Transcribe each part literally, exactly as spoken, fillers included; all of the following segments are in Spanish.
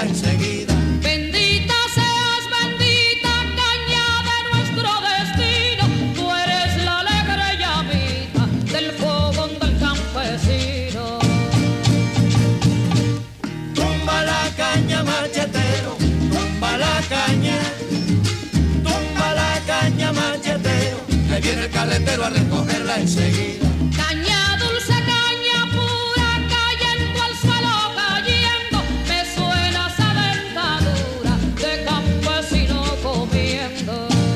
recogerla enseguida. Bendita seas, bendita caña de nuestro destino, tú eres la alegre llamita del fogón del campesino. Tumba la caña, machetero, tumba la caña, tumba la caña, machetero, que viene el carretero a recogerla enseguida. Caña dulce, caña pura, cayendo al suelo, cayendo, me suena esa dentadura de campesino comiendo.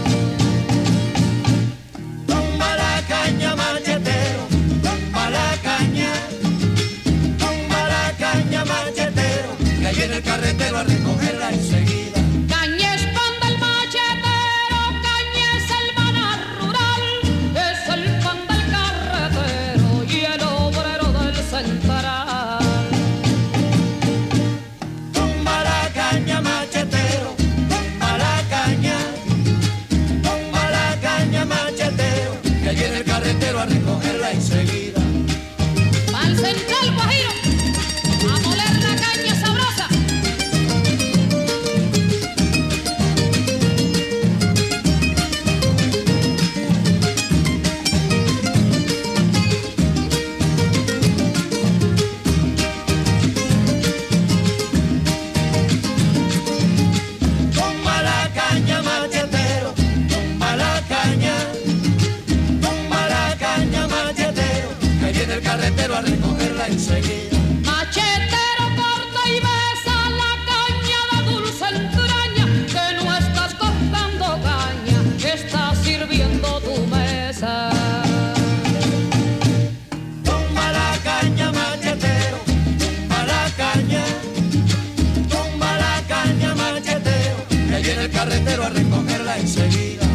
Tumba la caña, machetero, tumba la caña, tumba la caña, machetero, que viene el carretero a recogerla enseguida. Caña es pan del machetero, caña es el maná rural, es el pan del carretero y el obrero del central. Tumba la caña, machetero, tumba la caña, tumba la caña, machetero, que viene el carretero a recogerla enseguida. Al central Guajiro, a moler la caña sabrosa. Tumba la caña, machetero, tumba la caña, tumba la caña, machetero, que viene el carretero a recogerla enseguida. Machetero corta y besa la caña de dulce entraña, que no estás cortando caña, que estás sirviendo tu mesa. Tumba la caña, machetero, tumba la caña, tumba la caña, machetero, que viene el carretero a recogerla enseguida.